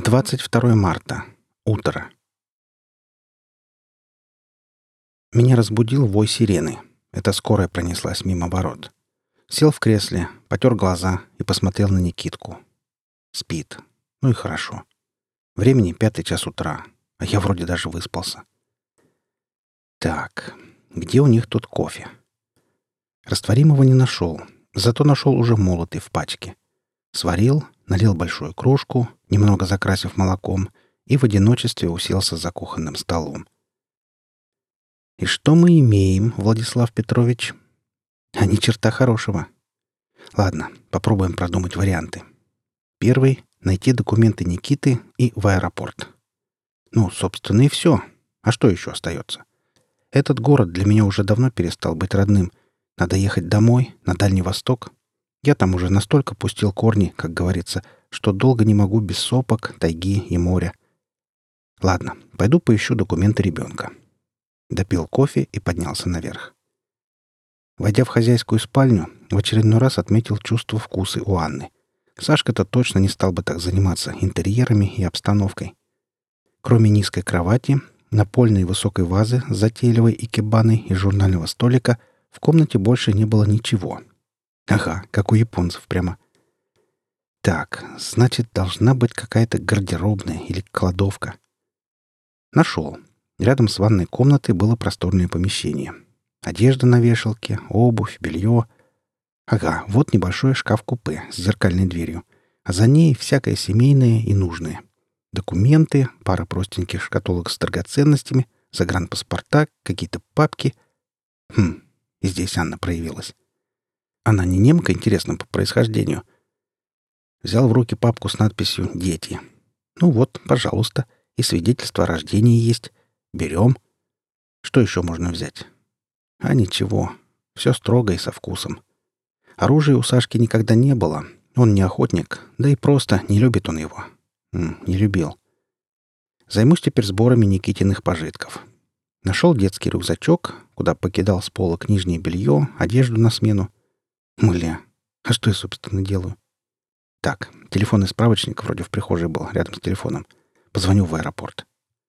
22 марта. Утро. Меня разбудил вой сирены. Это скорая пронеслась мимо ворот. Сел в кресле, потер глаза и посмотрел на Никитку. Спит. Ну и хорошо. Времени 5 час утра, а я вроде даже выспался. Так, где у них тут кофе? Растворимого не нашел, зато нашел уже молотый в пачке. Сварил, налил большую кружку, немного закрасив молоком, и в одиночестве уселся за кухонным столом. И что мы имеем, Владислав Петрович? А ни черта хорошего. Ладно, попробуем продумать варианты. Первый — найти документы Никиты и в аэропорт. Ну, собственно, и все. А что еще остается? Этот город для меня уже давно перестал быть родным. Надо ехать домой, на Дальний Восток. Я там уже настолько пустил корни, как говорится, что долго не могу без сопок, тайги и моря. Ладно, пойду поищу документы ребенка. Допил кофе и поднялся наверх. Войдя в хозяйскую спальню, в очередной раз отметил чувство вкуса у Анны. Сашка-то точно не стал бы так заниматься интерьерами и обстановкой. Кроме низкой кровати, напольной высокой вазы с затейливой икебаной и журнального столика в комнате больше не было ничего. Ага, как у японцев прямо. Так, значит, должна быть какая-то гардеробная или кладовка. Нашел. Рядом с ванной комнатой было просторное помещение. Одежда на вешалке, обувь, белье. Ага, вот небольшой шкаф-купе с зеркальной дверью, а за ней всякое семейное и нужное. Документы, пара простеньких шкатулок с драгоценностями, загранпаспорта, какие-то папки. И здесь Анна проявилась. Она не немка, интересно, по происхождению. Взял в руки папку с надписью «Дети». Ну вот, пожалуйста, и свидетельство о рождении есть. Берем. Что еще можно взять? А ничего. Все строго и со вкусом. Оружия у Сашки никогда не было. Он не охотник, да и просто не любит он его. Не любил. Займусь теперь сборами Никитиных пожитков. Нашел детский рюкзачок, куда покидал с полок нижнее белье, одежду на смену. Мля, а что я, собственно, делаю? Так, телефонный справочник вроде в прихожей был, рядом с телефоном. Позвоню в аэропорт.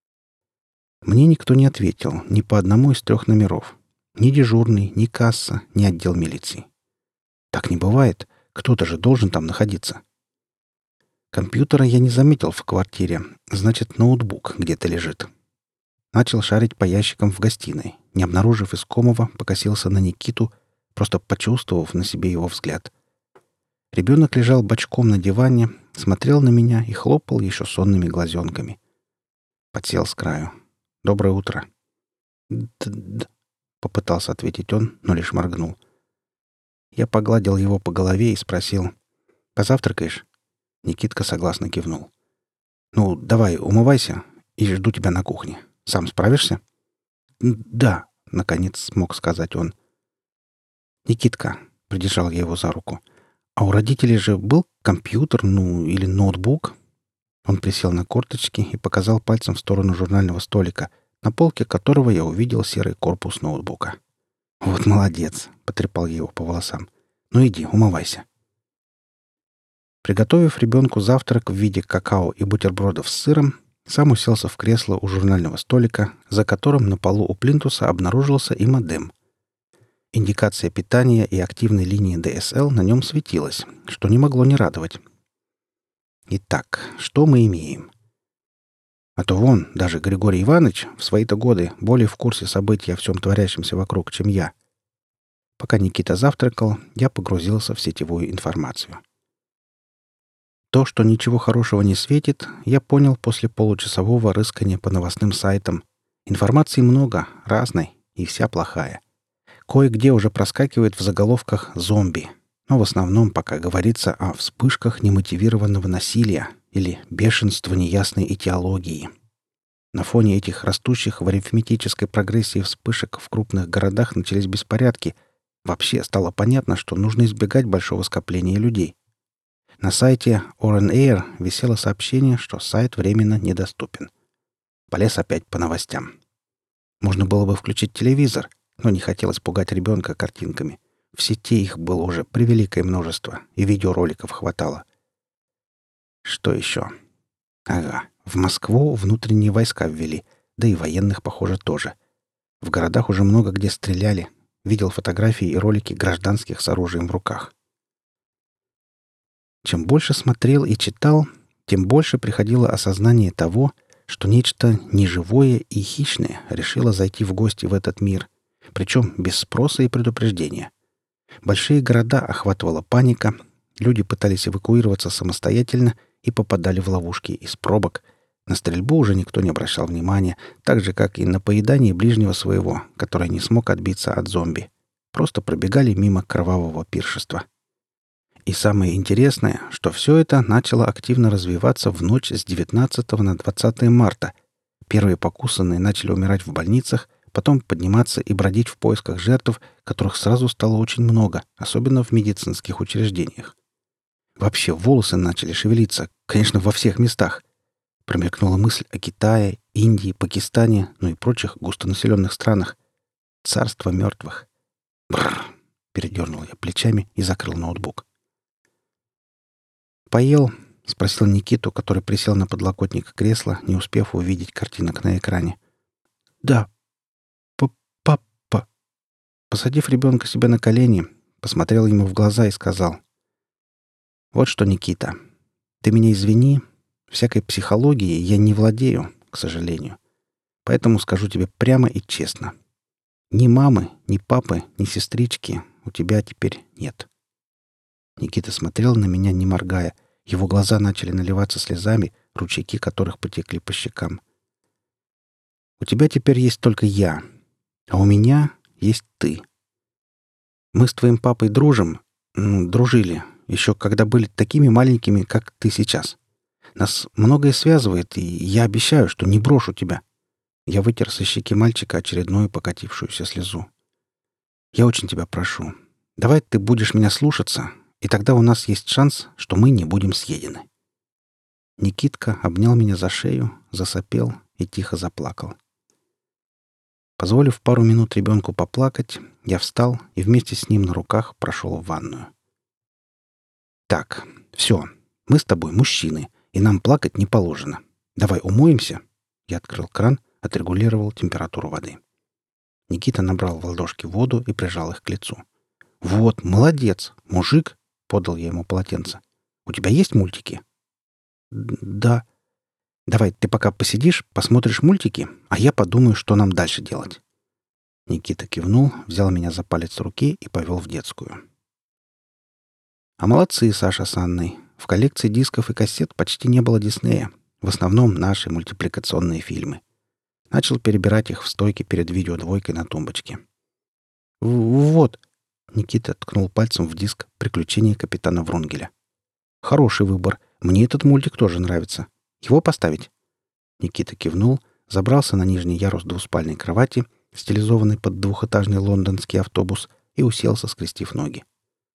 Мне никто не ответил ни по одному из 3 номеров. Ни дежурный, ни касса, ни отдел милиции. Так не бывает. Кто-то же должен там находиться. Компьютера я не заметил в квартире. Значит, ноутбук где-то лежит. Начал шарить по ящикам в гостиной. Не обнаружив искомого, покосился на Никиту, просто почувствовав на себе его взгляд. Ребенок лежал бочком на диване, смотрел на меня и хлопал еще сонными глазенками. Подсел с краю. «Доброе утро». «Д-д-д», — попытался ответить он, но лишь моргнул. Я погладил его по голове и спросил: «Позавтракаешь?» Никитка согласно кивнул. «Ну, давай, умывайся, и жду тебя на кухне. Сам справишься?» «Да», — наконец смог сказать он. «Никитка», — придержал я его за руку, — «а у родителей же был компьютер, ну, или ноутбук?» Он присел на корточки и показал пальцем в сторону журнального столика, на полке которого я увидел серый корпус ноутбука. «Вот молодец!» — потрепал я его по волосам. «Ну иди, умывайся». Приготовив ребенку завтрак в виде какао и бутербродов с сыром, сам уселся в кресло у журнального столика, за которым на полу у плинтуса обнаружился и модем. Индикация питания и активной линии DSL на нем светилась, что не могло не радовать. Итак, что мы имеем? А то вон, даже Григорий Иванович в свои-то годы более в курсе событий о всем творящемся вокруг, чем я. Пока Никита завтракал, я погрузился в сетевую информацию. То, что ничего хорошего не светит, я понял после получасового рыскания по новостным сайтам. Информации много, разной, и вся плохая. Кое-где уже проскакивает в заголовках «зомби», но в основном пока говорится о вспышках немотивированного насилия или бешенства неясной этиологии. На фоне этих растущих в арифметической прогрессии вспышек в крупных городах начались беспорядки. Вообще стало понятно, что нужно избегать большого скопления людей. На сайте Oren Air висело сообщение, что сайт временно недоступен. Полез опять по новостям. Можно было бы включить телевизор, но не хотелось пугать ребенка картинками. В сети их было уже превеликое множество, и видеороликов хватало. Что еще? Ага, в Москву внутренние войска ввели, да и военных, похоже, тоже. В городах уже много где стреляли. Видел фотографии и ролики гражданских с оружием в руках. Чем больше смотрел и читал, тем больше приходило осознание того, что нечто неживое и хищное решило зайти в гости в этот мир, причем без спроса и предупреждения. Большие города охватывала паника, люди пытались эвакуироваться самостоятельно и попадали в ловушки из пробок. На стрельбу уже никто не обращал внимания, так же, как и на поедание ближнего своего, который не смог отбиться от зомби. Просто пробегали мимо кровавого пиршества. И самое интересное, что все это начало активно развиваться в ночь с 19 на 20 марта. Первые покусанные начали умирать в больницах, потом подниматься и бродить в поисках жертв, которых сразу стало очень много, особенно в медицинских учреждениях. Вообще волосы начали шевелиться, конечно, во всех местах. Промелькнула мысль о Китае, Индии, Пакистане, ну и прочих густонаселенных странах. Царство мертвых. Бррр! Передернул я плечами и закрыл ноутбук. «Поел?» — спросил Никиту, который присел на подлокотник кресла, не успев увидеть картинок на экране. «Да. Папа». Посадив ребенка себе на колени, посмотрел ему в глаза и сказал: «Вот что, Никита, ты меня извини, всякой психологией я не владею, к сожалению. Поэтому скажу тебе прямо и честно. Ни мамы, ни папы, ни сестрички у тебя теперь нет». Никита смотрел на меня, не моргая. Его глаза начали наливаться слезами, ручейки которых потекли по щекам. «У тебя теперь есть только я, а у меня есть ты. Мы с твоим папой дружим, дружили, еще когда были такими маленькими, как ты сейчас. Нас многое связывает, и я обещаю, что не брошу тебя». Я вытер со щеки мальчика очередную покатившуюся слезу. «Я очень тебя прошу, давай ты будешь меня слушаться, и тогда у нас есть шанс, что мы не будем съедены». Никитка обнял меня за шею, засопел и тихо заплакал. Позволив пару минут ребенку поплакать, я встал и вместе с ним на руках прошел в ванную. «Так, все, мы с тобой мужчины, и нам плакать не положено. Давай умоемся». Я открыл кран, отрегулировал температуру воды. Никита набрал в ладошки воду и прижал их к лицу. «Вот, молодец, мужик!» — подал я ему полотенце. «У тебя есть мультики?» «Да». «Давай ты пока посидишь, посмотришь мультики, а я подумаю, что нам дальше делать». Никита кивнул, взял меня за палец руки и повел в детскую. А молодцы Саша с Анной. В коллекции дисков и кассет почти не было Диснея. В основном наши мультипликационные фильмы. Начал перебирать их в стойке перед видеодвойкой на тумбочке. «Вот!» — Никита ткнул пальцем в диск «Приключения капитана Врунгеля». «Хороший выбор. Мне этот мультик тоже нравится. Его поставить?» Никита кивнул, забрался на нижний ярус двуспальной кровати, стилизованный под двухэтажный лондонский автобус, и уселся, скрестив ноги.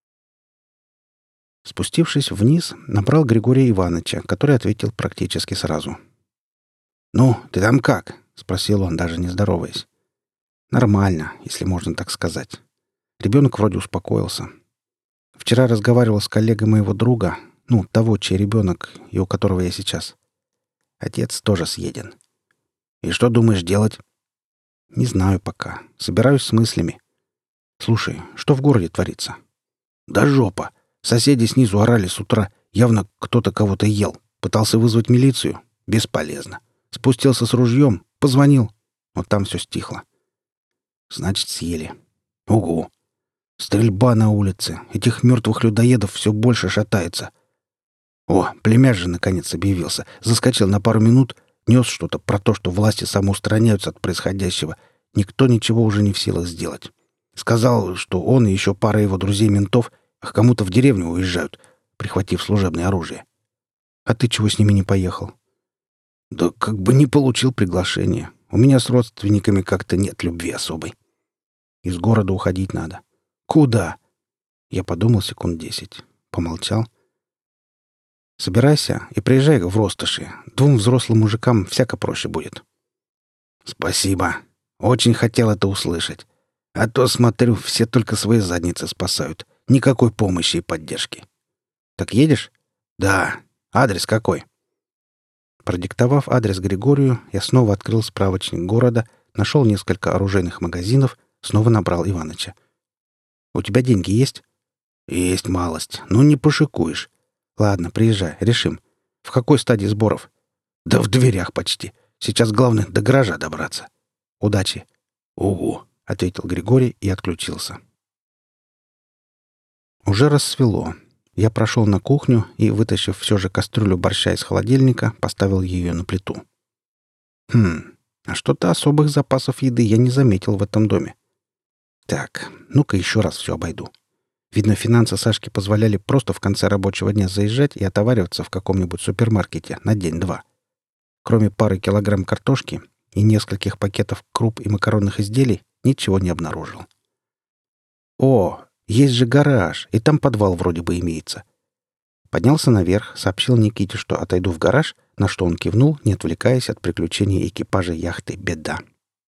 Спустившись вниз, набрал Григория Ивановича, который ответил практически сразу. «Ну, ты там как?» — спросил он, даже не здороваясь. «Нормально, если можно так сказать. Ребенок вроде успокоился. Вчера разговаривал с коллегой моего друга, того, чей ребенок и у которого я сейчас. Отец тоже съеден. И что думаешь делать?» «Не знаю пока. Собираюсь с мыслями. Слушай, что в городе творится?» «Да жопа! Соседи снизу орали с утра. Явно кто-то кого-то ел. Пытался вызвать милицию. Бесполезно. Спустился с ружьем, позвонил. Но там все стихло. Значит, съели. Угу. Стрельба на улице. Этих мертвых людоедов все больше шатается. О, племяш же наконец объявился. Заскочил на пару минут, нес что-то про то, что власти самоустраняются от происходящего. Никто ничего уже не в силах сделать. Сказал, что он и еще пара его друзей-ментов к кому-то в деревню уезжают, прихватив служебное оружие. А ты чего с ними не поехал? Да как бы не получил приглашение. У меня с родственниками как-то нет любви особой. Из города уходить надо. Куда? Я подумал секунд 10. Помолчал. Собирайся и приезжай в Ростоши. 2 взрослым мужикам всяко проще будет. Спасибо. Очень хотел это услышать. А то, смотрю, все только свои задницы спасают. Никакой помощи и поддержки. Так едешь? Да. Адрес какой? Продиктовав адрес Григорию, я снова открыл справочник города, нашел несколько оружейных магазинов, снова набрал Иваныча. «У тебя деньги есть?» «Есть малость. Ну, не пошикуешь». «Ладно, приезжай, решим. В какой стадии сборов?» «Да в дверях почти. Сейчас главное до гаража добраться». «Удачи». «Угу», — ответил Григорий и отключился. Уже рассвело. Я прошел на кухню и, вытащив все же кастрюлю борща из холодильника, поставил ее на плиту. А что-то особых запасов еды я не заметил в этом доме. Так, ну-ка еще раз все обойду. Видно, финансы Сашки позволяли просто в конце рабочего дня заезжать и отовариваться в каком-нибудь супермаркете на день-два. Кроме пары килограмм картошки и нескольких пакетов круп и макаронных изделий, ничего не обнаружил. О, есть же гараж, и там подвал вроде бы имеется. Поднялся наверх, сообщил Никите, что отойду в гараж, на что он кивнул, не отвлекаясь от приключений экипажа яхты «Беда».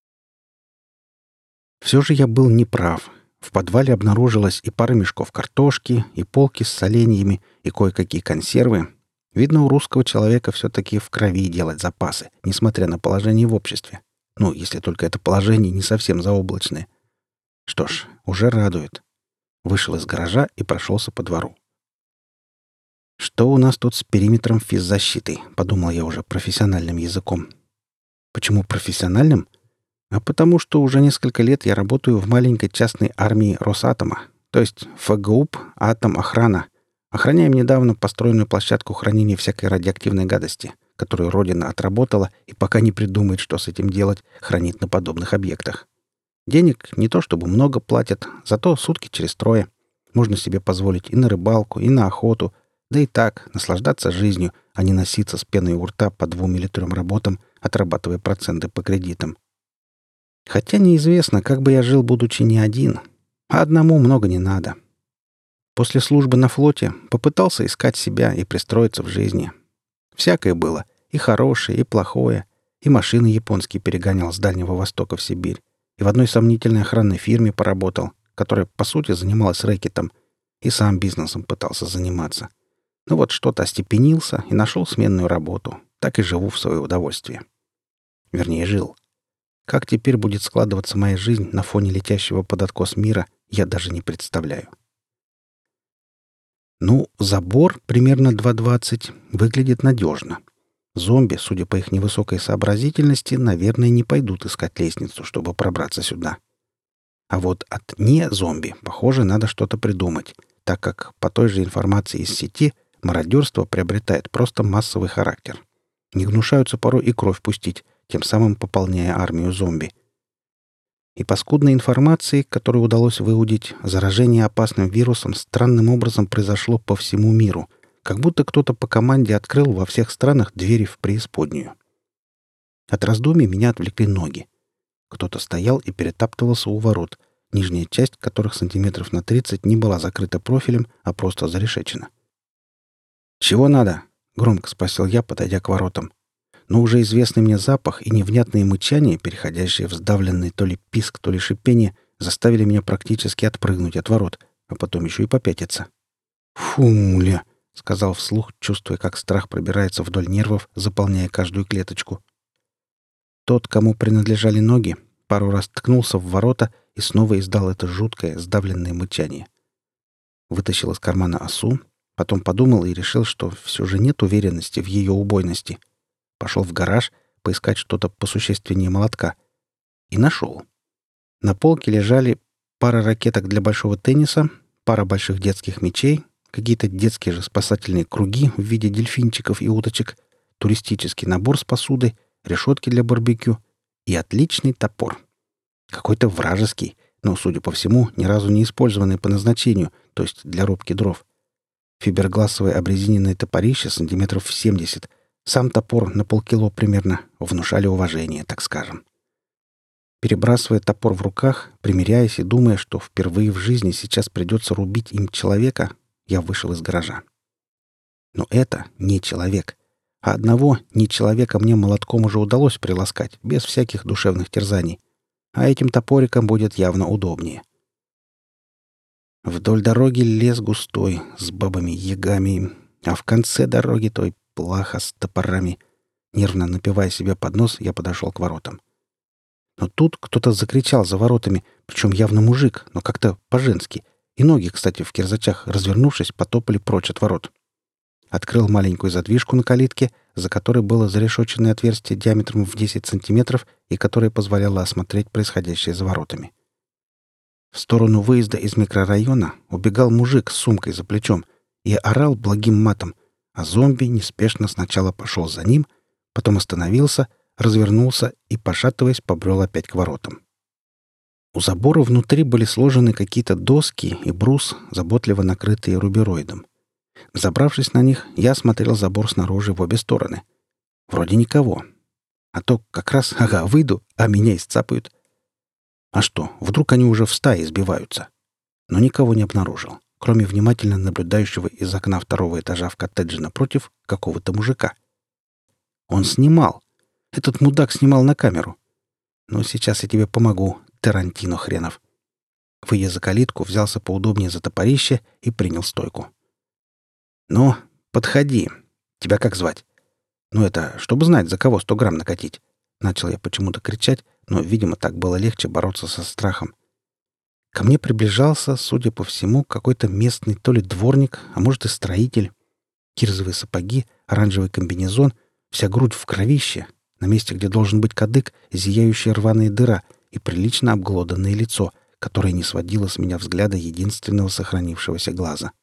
Все же я был неправ. В подвале обнаружилась и пара мешков картошки, и полки с соленьями, и кое-какие консервы. Видно, у русского человека все-таки в крови делать запасы, несмотря на положение в обществе. Ну, если только это положение не совсем заоблачное. Что ж, уже радует. Вышел из гаража и прошелся по двору. «Что у нас тут с периметром физзащиты?» — подумал я уже профессиональным языком. Почему профессиональным? А потому что уже несколько лет я работаю в маленькой частной армии Росатома, то есть ФГУП «Атом-охрана». Охраняем недавно построенную площадку хранения всякой радиоактивной гадости, которую Родина отработала и пока не придумает, что с этим делать, хранит на подобных объектах. Денег не то чтобы много платят, зато сутки через трое. Можно себе позволить и на рыбалку, и на охоту, да и так наслаждаться жизнью, а не носиться с пеной у рта по 2 или 3 работам, отрабатывая проценты по кредитам. Хотя неизвестно, как бы я жил, будучи не один. А одному много не надо. После службы на флоте попытался искать себя и пристроиться в жизни. Всякое было. И хорошее, и плохое. И машины японские перегонял с Дальнего Востока в Сибирь. И в одной сомнительной охранной фирме поработал, которая, по сути, занималась рэкетом. И сам бизнесом пытался заниматься. Ну вот что-то остепенился и нашел сменную работу. Так и живу в свое удовольствие. Вернее, жил. Как теперь будет складываться моя жизнь на фоне летящего под откос мира, я даже не представляю. Ну, забор примерно 2,20 выглядит надежно. Зомби, судя по их невысокой сообразительности, наверное, не пойдут искать лестницу, чтобы пробраться сюда. А вот от не-зомби, похоже, надо что-то придумать, так как по той же информации из сети мародерство приобретает просто массовый характер. Не гнушаются порой и кровь пустить, тем самым пополняя армию зомби. И по скудной информации, которую удалось выудить, заражение опасным вирусом странным образом произошло по всему миру, как будто кто-то по команде открыл во всех странах двери в преисподнюю. От раздумий меня отвлекли ноги. Кто-то стоял и перетаптывался у ворот, нижняя часть которых сантиметров на 30 не была закрыта профилем, а просто зарешечена. «Чего надо?» — громко спросил я, подойдя к воротам. Но уже известный мне запах и невнятные мычания, переходящие в сдавленный то ли писк, то ли шипение, заставили меня практически отпрыгнуть от ворот, а потом еще и попятиться. «Фу, муля!» — сказал вслух, чувствуя, как страх пробирается вдоль нервов, заполняя каждую клеточку. Тот, кому принадлежали ноги, пару раз ткнулся в ворота и снова издал это жуткое, сдавленное мычание. Вытащил из кармана осу, потом подумал и решил, что все же нет уверенности в ее убойности. Пошел в гараж поискать что-то посущественнее молотка. И нашел. На полке лежали пара ракеток для большого тенниса, пара больших детских мячей, какие-то детские же спасательные круги в виде дельфинчиков и уточек, туристический набор с посудой, решетки для барбекю и отличный топор. Какой-то вражеский, но, судя по всему, ни разу не использованный по назначению, то есть для рубки дров. Фибергласовое обрезиненное топорище сантиметров в 70. Сам топор на полкило примерно внушали уважение, так скажем. Перебрасывая топор в руках, примеряясь и думая, что впервые в жизни сейчас придется рубить им человека, я вышел из гаража. Но это не человек. А одного не человека мне молотком уже удалось приласкать, без всяких душевных терзаний. А этим топориком будет явно удобнее. Вдоль дороги лес густой, с бабами-ягами, а в конце дороги той плаха с топорами. Нервно напивая себе под нос, я подошел к воротам. Но тут кто-то закричал за воротами, причем явно мужик, но как-то по-женски. И ноги, кстати, в кирзачах, развернувшись, потопали прочь от ворот. Открыл маленькую задвижку на калитке, за которой было зарешоченное отверстие диаметром в 10 сантиметров и которое позволяло осмотреть происходящее за воротами. В сторону выезда из микрорайона убегал мужик с сумкой за плечом и орал благим матом, а зомби неспешно сначала пошел за ним, потом остановился, развернулся и, пошатываясь, побрел опять к воротам. У забора внутри были сложены какие-то доски и брус, заботливо накрытые рубероидом. Забравшись на них, я осмотрел забор снаружи в обе стороны. Вроде никого. А то как раз, выйду, а меня исцапают. А что, вдруг они уже в стае сбиваются? Но никого не обнаружил, кроме внимательно наблюдающего из окна второго этажа в коттедже напротив какого-то мужика. Он снимал. Этот мудак снимал на камеру. Но сейчас я тебе помогу, Тарантино хренов. Выйдя за калитку, взялся поудобнее за топорище и принял стойку. «Ну, подходи. Тебя как звать?» «Ну это, чтобы знать, за кого 100 грамм накатить». Начал я почему-то кричать, но, видимо, так было легче бороться со страхом. Ко мне приближался, судя по всему, какой-то местный то ли дворник, а может и строитель. Кирзовые сапоги, оранжевый комбинезон, вся грудь в кровище, на месте, где должен быть кадык, зияющая рваная дыра и прилично обглоданное лицо, которое не сводило с меня взгляда единственного сохранившегося глаза.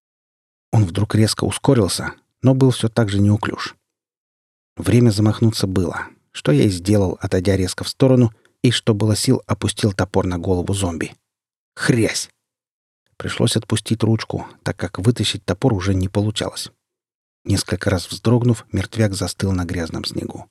Он вдруг резко ускорился, но был все так же неуклюж. Время замахнуться было, что я и сделал, отойдя резко в сторону, и, что было сил, опустил топор на голову зомби. Хрясь! Пришлось отпустить ручку, так как вытащить топор уже не получалось. Несколько раз вздрогнув, мертвяк застыл на грязном снегу.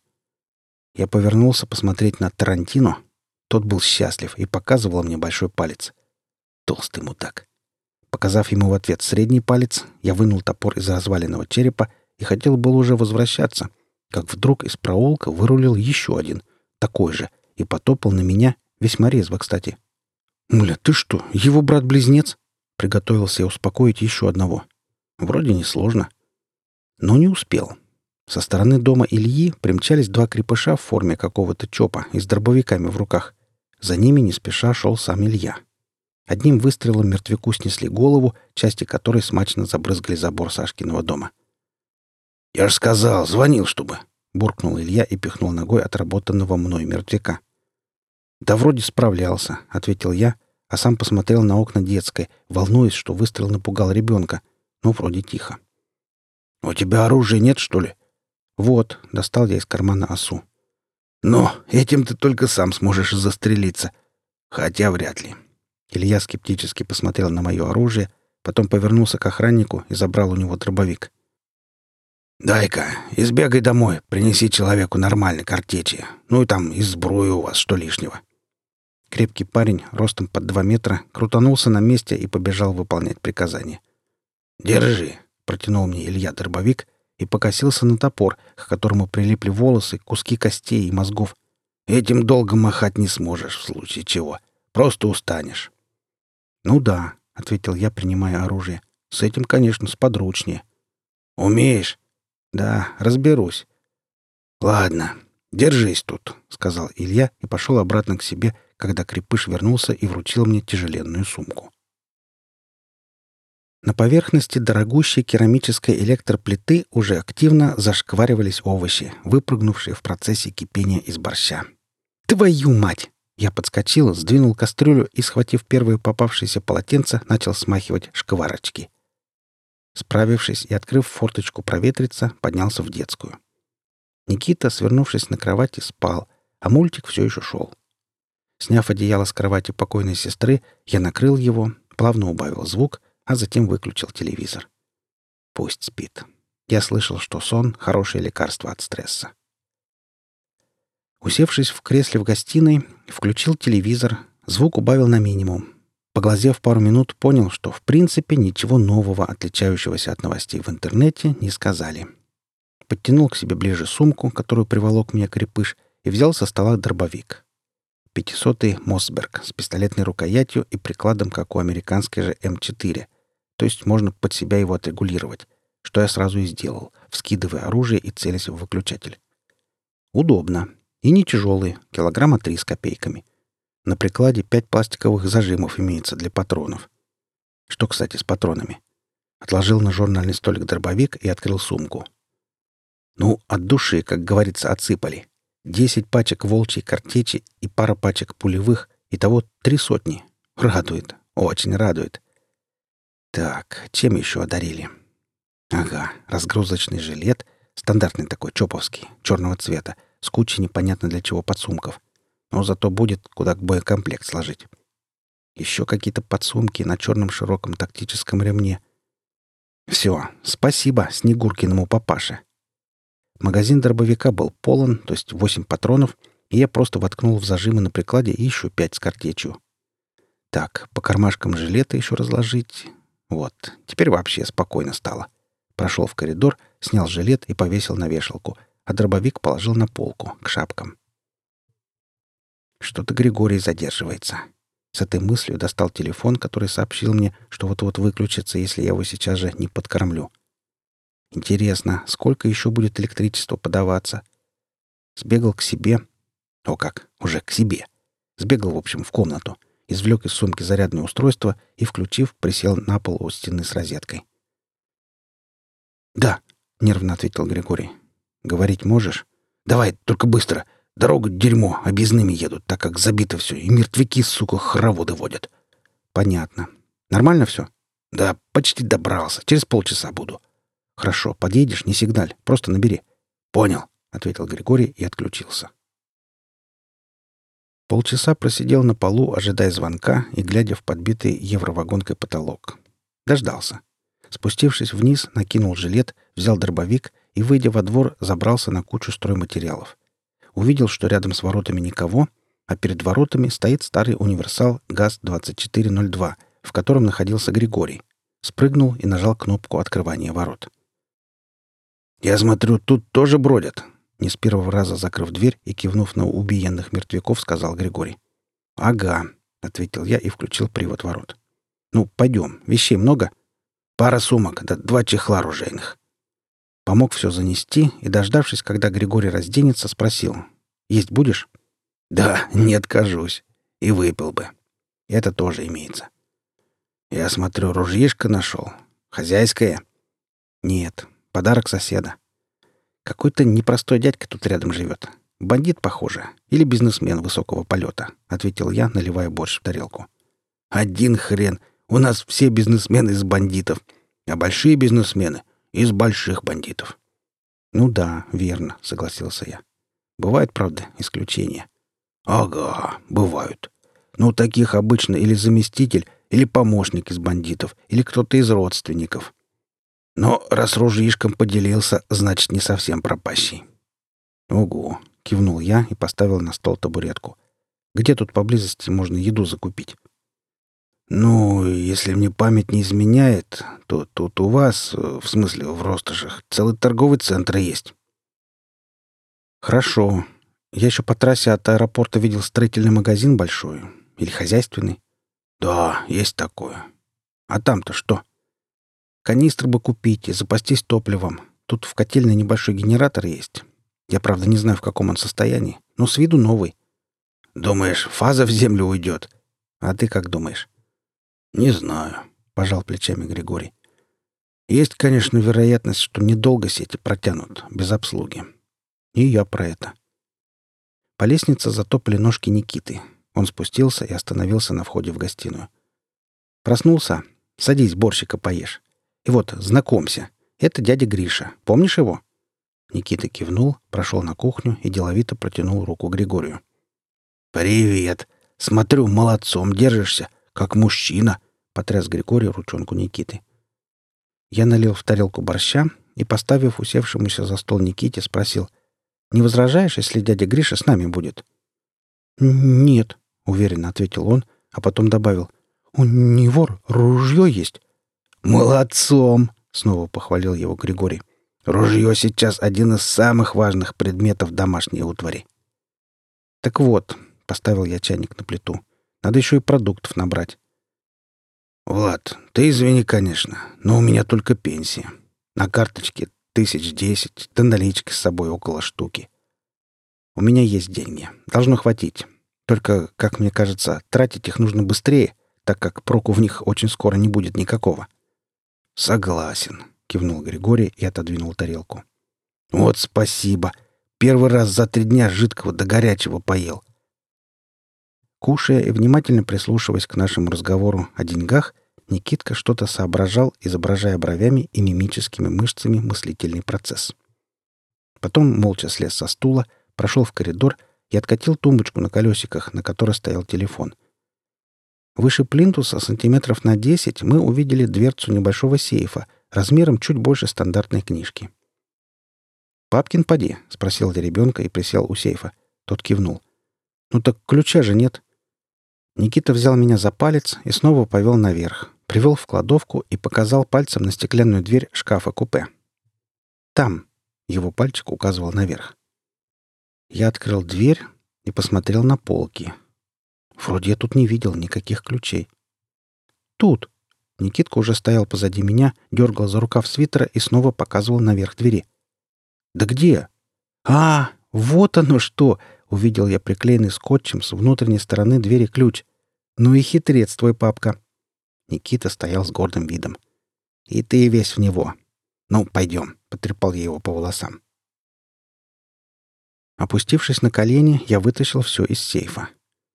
Я повернулся посмотреть на Тарантино. Тот был счастлив и показывал мне большой палец. Толстый мудак. Показав ему в ответ средний палец, я вынул топор из разваленного черепа и хотел было уже возвращаться, как вдруг из проулка вырулил еще один, такой же, и потопал на меня, весьма резво, кстати. «Мля, ты что, его брат-близнец?» Приготовился я успокоить еще одного. Вроде несложно. Но не успел. Со стороны дома Ильи примчались 2 крепыша в форме какого-то чопа и с дробовиками в руках. За ними не спеша шел сам Илья. Одним выстрелом мертвяку снесли голову, части которой смачно забрызгали забор Сашкиного дома. «Я ж сказал, звонил, чтобы...» — буркнул Илья и пихнул ногой отработанного мной мертвяка. «Да вроде справлялся», — ответил я, а сам посмотрел на окна детской, волнуясь, что выстрел напугал ребенка. Ну, вроде тихо. «У тебя оружия нет, что ли?» «Вот», — достал я из кармана осу. «Ну, этим ты только сам сможешь застрелиться. Хотя вряд ли». Илья скептически посмотрел на мое оружие, потом повернулся к охраннику и забрал у него дробовик. «Дай-ка, и сбегай домой, принеси человеку нормальной картечи. Ну и там из сбруи у вас что лишнего». Крепкий парень, ростом под 2 метра, крутанулся на месте и побежал выполнять приказание. «Держи», — протянул мне Илья дробовик и покосился на топор, к которому прилипли волосы, куски костей и мозгов. «Этим долго махать не сможешь, в случае чего. Просто устанешь». «Ну да», — ответил я, принимая оружие. «С этим, конечно, сподручнее». «Умеешь?» «Да, разберусь». «Ладно, держись тут», — сказал Илья и пошел обратно к себе, когда крепыш вернулся и вручил мне тяжеленную сумку. На поверхности дорогущей керамической электроплиты уже активно зашкваривались овощи, выпрыгнувшие в процессе кипения из борща. «Твою мать!» Я подскочил, сдвинул кастрюлю и, схватив первое попавшееся полотенце, начал смахивать шкварочки. Справившись и открыв форточку проветриться, поднялся в детскую. Никита, свернувшись на кровати, спал, а мультик все еще шел. Сняв одеяло с кровати покойной сестры, я накрыл его, плавно убавил звук, а затем выключил телевизор. Пусть спит. Я слышал, что сон — хорошее лекарство от стресса. Усевшись в кресле в гостиной, включил телевизор, звук убавил на минимум. Поглазев пару минут, понял, что в принципе ничего нового, отличающегося от новостей в интернете, не сказали. Подтянул к себе ближе сумку, которую приволок мне крепыш, и взял со стола дробовик. 500-й Мосберг с пистолетной рукоятью и прикладом, как у американской же М4. То есть можно под себя его отрегулировать, что я сразу и сделал, вскидывая оружие и целясь в выключатель. Удобно. И не тяжелые, килограмма 3 с копейками. На прикладе 5 пластиковых зажимов имеется для патронов. Что, кстати, с патронами? Отложил на журнальный столик дробовик и открыл сумку. Ну, от души, как говорится, отсыпали. 10 пачек волчьей картечи и пара пачек пулевых. Итого 3 сотни. Радует. Очень радует. Так, чем еще одарили? Ага, разгрузочный жилет. Стандартный такой, чоповский, черного цвета, с кучей непонятно для чего подсумков. Но зато будет куда боекомплект сложить. Еще какие-то подсумки на черном широком тактическом ремне. Все, спасибо Снегуркиному папаше. Магазин дробовика был полон, то есть 8 патронов, и я просто воткнул в зажимы на прикладе еще 5 с картечью. Так, по кармашкам жилета еще разложить. Вот, теперь вообще спокойно стало. Прошел в коридор, снял жилет и повесил на вешалку, а дробовик положил на полку, к шапкам. Что-то Григорий задерживается. С этой мыслью достал телефон, который сообщил мне, что вот-вот выключится, если я его сейчас же не подкормлю. Интересно, сколько еще будет электричество подаваться? Сбегал к себе. О как, уже к себе. Сбегал, в общем, в комнату. Извлек из сумки зарядное устройство и, включив, присел на пол у стены с розеткой. «Да», — нервно ответил Григорий. «Говорить можешь?» «Давай, только быстро. Дорога — дерьмо, объездными едут, так как забито все, и мертвяки, сука, хороводы водят». «Понятно. Нормально все?» «Да, почти добрался. Через полчаса буду». «Хорошо, подъедешь, не сигналь, просто набери». «Понял», — ответил Григорий и отключился. Полчаса просидел на полу, ожидая звонка и глядя в подбитый евровагонкой потолок. Дождался. Спустившись вниз, накинул жилет, взял дробовик и, выйдя во двор, забрался на кучу стройматериалов. Увидел, что рядом с воротами никого, а перед воротами стоит старый универсал ГАЗ-2402, в котором находился Григорий. Спрыгнул и нажал кнопку открывания ворот. «Я смотрю, тут тоже бродят», — не с первого раза закрыв дверь и кивнув на убиенных мертвяков, сказал Григорий. «Ага», — ответил я и включил привод ворот. «Ну, пойдем. Вещей много?» «Пара сумок, да 2 чехла оружейных». Помог все занести и, дождавшись, когда Григорий разденется, спросил. «Есть будешь?» «Да, не откажусь. И выпил бы. Это тоже имеется». «Я смотрю, ружьишко нашел. Хозяйское?» «Нет. Подарок соседа. Какой-то непростой дядька тут рядом живет. Бандит, похоже. Или бизнесмен высокого полета», — ответил я, наливая борщ в тарелку. «Один хрен. У нас все бизнесмены из бандитов, а большие бизнесмены — из больших бандитов». «Ну да, верно», — согласился я. «Бывают, правда, исключения». «Ага, бывают. Ну, таких обычно или заместитель, или помощник из бандитов, или кто-то из родственников. Но раз ружьишком поделился, значит, не совсем пропащий». «Ого», — кивнул я и поставил на стол табуретку. «Где тут поблизости можно еду закупить?» «Ну, если мне память не изменяет, то тут у вас, в смысле в Ростошах, целый торговый центр есть». «Хорошо. Я еще по трассе от аэропорта видел строительный магазин большой. Или хозяйственный?» «Да, есть такое. А там-то что?» «Канистры бы купить и запастись топливом. Тут в котельной небольшой генератор есть. Я, правда, не знаю, в каком он состоянии, но с виду новый». «Думаешь, фаза в землю уйдет?» «А ты как думаешь?» «Не знаю», — пожал плечами Григорий. «Есть, конечно, вероятность, что недолго сети протянут, без обслуги. И я про это». По лестнице затопали ножки Никиты. Он спустился и остановился на входе в гостиную. «Проснулся? Садись, борщика поешь. И вот, знакомься, это дядя Гриша. Помнишь его?» Никита кивнул, прошел на кухню и деловито протянул руку Григорию. «Привет! Смотрю, молодцом держишься, как мужчина!» — потряс Григорий ручонку Никиты. Я налил в тарелку борща и, поставив усевшемуся за стол Никите, спросил: «Не возражаешь, если дядя Гриша с нами будет?» «Нет», — уверенно ответил он, а потом добавил: «У него ружье есть». «Молодцом!» — снова похвалил его Григорий. «Ружье сейчас один из самых важных предметов домашней утвари». «Так вот», — поставил я чайник на плиту, — «надо еще и продуктов набрать». «Влад, ты извини, конечно, но у меня только пенсия. На карточке 1010, да налички с собой около штуки. У меня есть деньги. Должно хватить. Только, как мне кажется, тратить их нужно быстрее, так как проку в них очень скоро не будет никакого». «Согласен», — кивнул Григорий и отодвинул тарелку. «Вот спасибо. Первый раз за 3 дня жидкого до горячего поел». Кушая и внимательно прислушиваясь к нашему разговору о деньгах, Никитка что-то соображал, изображая бровями и мимическими мышцами мыслительный процесс. Потом молча слез со стула, прошел в коридор и откатил тумбочку на колесиках, на которой стоял телефон. Выше плинтуса сантиметров на 10 мы увидели дверцу небольшого сейфа размером чуть больше стандартной книжки. «Папкин, поди?» — спросил я ребенка и присел у сейфа. Тот кивнул. «Ну так ключа же нет». Никита взял меня за палец и снова повел наверх, привел в кладовку и показал пальцем на стеклянную дверь шкафа-купе. «Там!» — его пальчик указывал наверх. Я открыл дверь и посмотрел на полки. Вроде я тут не видел никаких ключей. «Тут!» — Никитка уже стоял позади меня, дергал за рукав свитера и снова показывал наверх двери. «Да где?» «А, вот оно что!» — увидел я приклеенный скотчем с внутренней стороны двери ключ. «Ну и хитрец твой папка!» Никита стоял с гордым видом. «И ты весь в него!» «Ну, пойдем!» — потрепал я его по волосам. Опустившись на колени, я вытащил все из сейфа.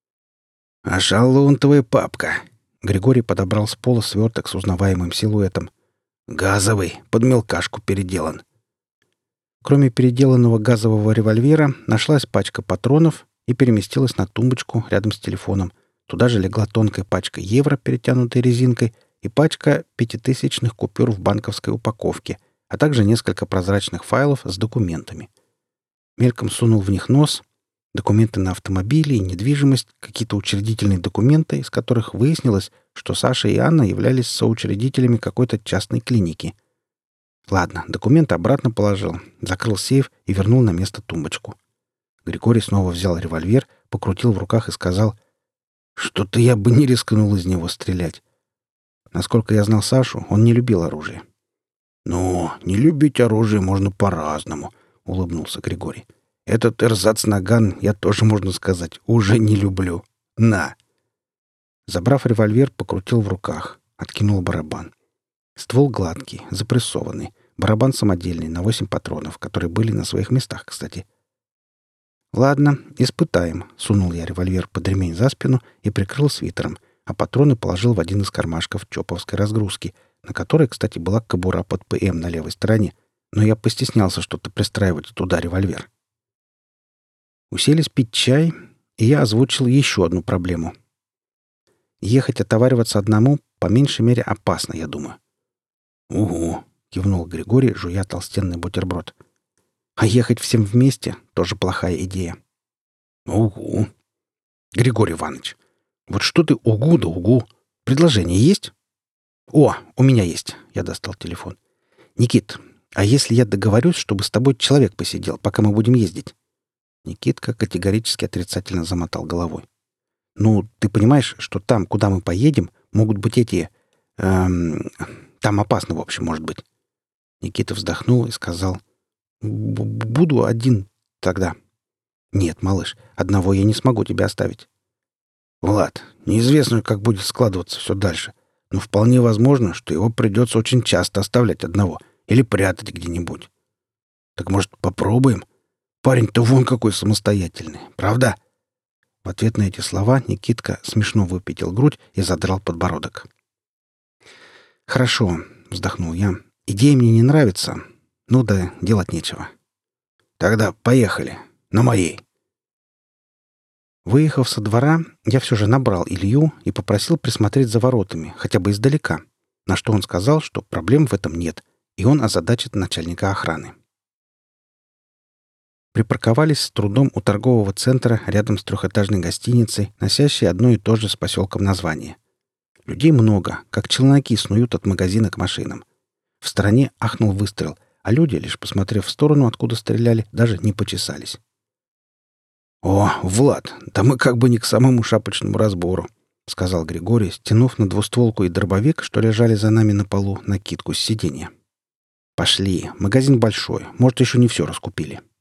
«А шалун твой папка!» Григорий подобрал с пола сверток с узнаваемым силуэтом. «Газовый, под мелкашку переделан». Кроме переделанного газового револьвера, нашлась пачка патронов и переместилась на тумбочку рядом с телефоном. Туда же легла тонкая пачка евро, перетянутой резинкой, и пачка 5000-ных купюр в банковской упаковке, а также несколько прозрачных файлов с документами. Мельком сунул в них нос. Документы на автомобили и недвижимость, какие-то учредительные документы, из которых выяснилось, что Саша и Анна являлись соучредителями какой-то частной клиники. Ладно, документы обратно положил, закрыл сейф и вернул на место тумбочку. Григорий снова взял револьвер, покрутил в руках и сказал: «Что-то я бы не рискнул из него стрелять». Насколько я знал Сашу, он не любил оружие. «Ну, не любить оружие можно по-разному», — улыбнулся Григорий. «Этот эрзац-наган я тоже, можно сказать, уже не люблю. На!» Забрав револьвер, покрутил в руках, откинул барабан. Ствол гладкий, запрессованный. Барабан самодельный, на 8 патронов, которые были на своих местах, кстати. «Ладно, испытаем», — сунул я револьвер под ремень за спину и прикрыл свитером, а патроны положил в один из кармашков чоповской разгрузки, на которой, кстати, была кобура под ПМ на левой стороне, но я постеснялся что-то пристраивать туда револьвер. Уселись пить чай, и я озвучил еще одну проблему. Ехать отовариваться одному по меньшей мере опасно, я думаю. «Угу», — кивнул Григорий, жуя толстенный бутерброд. «А ехать всем вместе — тоже плохая идея». «Угу». «Григорий Иванович, вот что ты угу да угу? Предложение есть?» «О, у меня есть». Я достал телефон. «Никит, а если я договорюсь, чтобы с тобой человек посидел, пока мы будем ездить?» Никитка категорически отрицательно замотал головой. «Ну, ты понимаешь, что там, куда мы поедем, могут быть эти... там опасно, в общем, может быть». Никита вздохнул и сказал: «Буду один тогда». «Нет, малыш, одного я не смогу тебя оставить». «Влад, неизвестно, как будет складываться все дальше, но вполне возможно, что его придется очень часто оставлять одного или прятать где-нибудь. Так, может, попробуем? Парень-то вон какой самостоятельный, правда?» В ответ на эти слова Никитка смешно выпятил грудь и задрал подбородок. «Хорошо», — вздохнул я. «Идея мне не нравится. Ну да, делать нечего». «Тогда поехали. На моей». Выехав со двора, я все же набрал Илью и попросил присмотреть за воротами, хотя бы издалека, на что он сказал, что проблем в этом нет, и он озадачит начальника охраны. Припарковались с трудом у торгового центра рядом с трехэтажной гостиницей, носящей одно и то же с поселком название. Людей много, как челноки снуют от магазина к машинам. В стороне ахнул выстрел, а люди, лишь посмотрев в сторону, откуда стреляли, даже не почесались. «О, Влад, да мы как бы не к самому шапочному разбору», — сказал Григорий, стянув на двустволку и дробовик, что лежали за нами на полу, накидку с сиденья. «Пошли, магазин большой, может, еще не все раскупили».